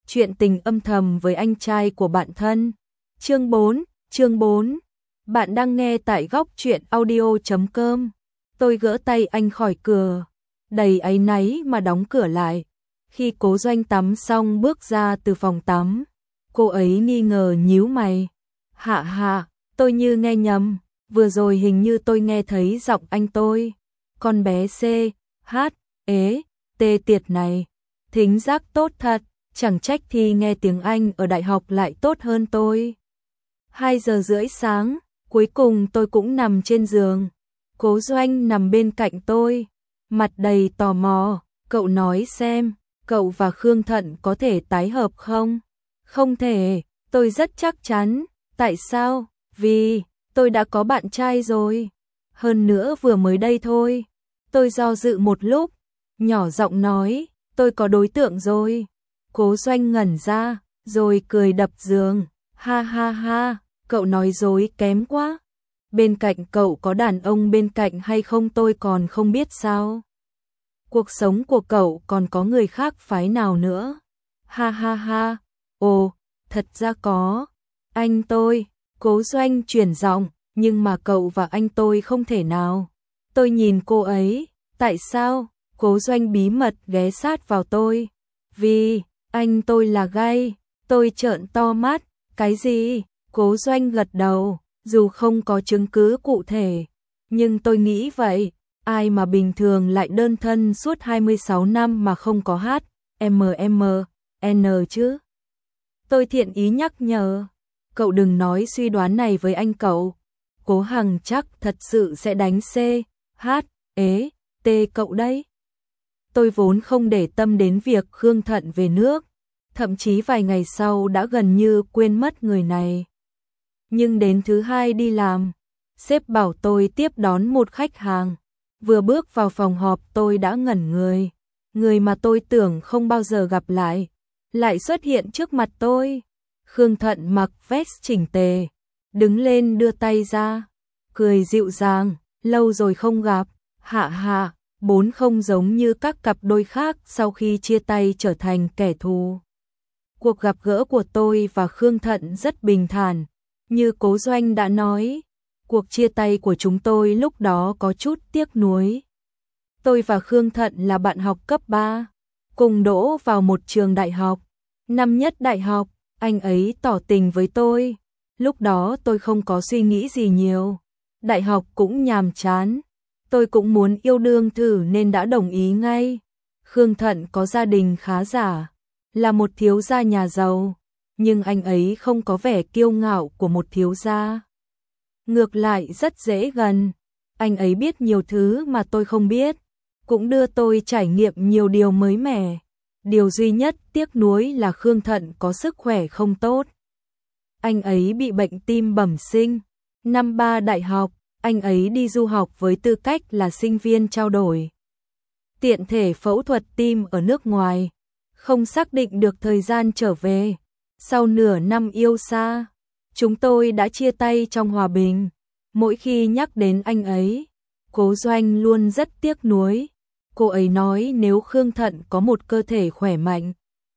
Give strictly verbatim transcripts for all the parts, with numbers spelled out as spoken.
Chuyện tình âm thầm với anh trai của bạn thân. Chương bốn, chương bốn. Bạn đang nghe tại góc truyện audio chấm com. Tôi gỡ tay anh khỏi cửa, đầy áy náy mà đóng cửa lại. Khi Cố Doanh tắm xong bước ra từ phòng tắm, cô ấy nghi ngờ nhíu mày. Hạ hạ, tôi như nghe nhầm, vừa rồi hình như tôi nghe thấy giọng anh tôi. Con bé C, H, ế, T tiệt này, thính giác tốt thật, chẳng trách thì nghe tiếng Anh ở đại học lại tốt hơn tôi. Hai giờ rưỡi sáng, cuối cùng tôi cũng nằm trên giường. Cố Doanh nằm bên cạnh tôi, mặt đầy tò mò. Cậu nói xem, cậu và Khương Thận có thể tái hợp không? Không thể, tôi rất chắc chắn. Tại sao? Vì tôi đã có bạn trai rồi. Hơn nữa vừa mới đây thôi. Tôi do dự một lúc, nhỏ giọng nói, tôi có đối tượng rồi. Cố Doanh ngẩn ra, rồi cười đập giường. Ha ha ha, cậu nói dối kém quá. Bên cạnh cậu có đàn ông bên cạnh hay không tôi còn không biết sao? Cuộc sống của cậu còn có người khác phái nào nữa? Ha ha ha, ồ, thật ra có. Anh tôi, Cố Doanh chuyển giọng, nhưng mà cậu và anh tôi không thể nào. Tôi nhìn cô ấy, tại sao? Cố Doanh bí mật ghé sát vào tôi. Vì, anh tôi là gay. Tôi trợn to mắt, cái gì? Cố Doanh gật đầu, dù không có chứng cứ cụ thể. Nhưng tôi nghĩ vậy, ai mà bình thường lại đơn thân suốt hai mươi sáu năm mà không có H, M M, N chứ? Tôi thiện ý nhắc nhở, cậu đừng nói suy đoán này với anh cậu. Cố Hằng chắc thật sự sẽ đánh C, H, ế, T cậu đấy. Tôi vốn không để tâm đến việc Khương Thận về nước, thậm chí vài ngày sau đã gần như quên mất người này. Nhưng đến thứ hai đi làm, sếp bảo tôi tiếp đón một khách hàng. Vừa bước vào phòng họp tôi đã ngẩn người. Người mà tôi tưởng không bao giờ gặp lại, lại xuất hiện trước mặt tôi. Khương Thận mặc vest chỉnh tề, đứng lên đưa tay ra, cười dịu dàng, lâu rồi không gặp, hạ hạ, bốn không giống như các cặp đôi khác sau khi chia tay trở thành kẻ thù. Cuộc gặp gỡ của tôi và Khương Thận rất bình thản, như Cố Doanh đã nói, cuộc chia tay của chúng tôi lúc đó có chút tiếc nuối. Tôi và Khương Thận là bạn học cấp ba, cùng đỗ vào một trường đại học. Năm nhất đại học, anh ấy tỏ tình với tôi. Lúc đó tôi không có suy nghĩ gì nhiều. Đại học cũng nhàm chán. Tôi cũng muốn yêu đương thử nên đã đồng ý ngay. Khương Thận có gia đình khá giả, là một thiếu gia nhà giàu, nhưng anh ấy không có vẻ kiêu ngạo của một thiếu gia. Ngược lại rất dễ gần, anh ấy biết nhiều thứ mà tôi không biết, cũng đưa tôi trải nghiệm nhiều điều mới mẻ. Điều duy nhất tiếc nuối là Khương Thận có sức khỏe không tốt. Anh ấy bị bệnh tim bẩm sinh. Năm ba đại học, anh ấy đi du học với tư cách là sinh viên trao đổi. Tiện thể phẫu thuật tim ở nước ngoài, không xác định được thời gian trở về. Sau nửa năm yêu xa, chúng tôi đã chia tay trong hòa bình. Mỗi khi nhắc đến anh ấy, Cố Doanh luôn rất tiếc nuối. Cô ấy nói nếu Khương Thận có một cơ thể khỏe mạnh,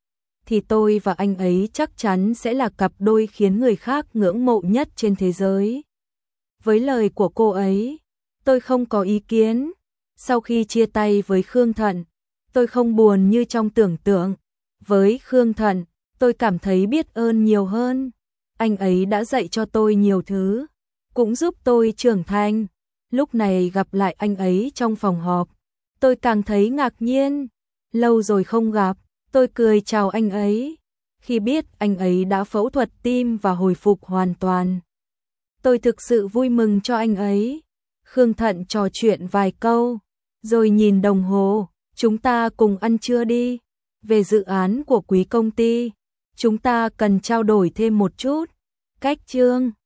thì tôi và anh ấy chắc chắn sẽ là cặp đôi khiến người khác ngưỡng mộ nhất trên thế giới. Với lời của cô ấy, tôi không có ý kiến. Sau khi chia tay với Khương Thận, tôi không buồn như trong tưởng tượng. Với Khương Thận, tôi cảm thấy biết ơn nhiều hơn. Anh ấy đã dạy cho tôi nhiều thứ, cũng giúp tôi trưởng thành. Lúc này gặp lại anh ấy trong phòng họp, tôi càng thấy ngạc nhiên. Lâu rồi không gặp, tôi cười chào anh ấy. Khi biết anh ấy đã phẫu thuật tim và hồi phục hoàn toàn, tôi thực sự vui mừng cho anh ấy. Khương Thận trò chuyện vài câu, rồi nhìn đồng hồ, chúng ta cùng ăn trưa đi. Về dự án của quý công ty, chúng ta cần trao đổi thêm một chút. Cách chương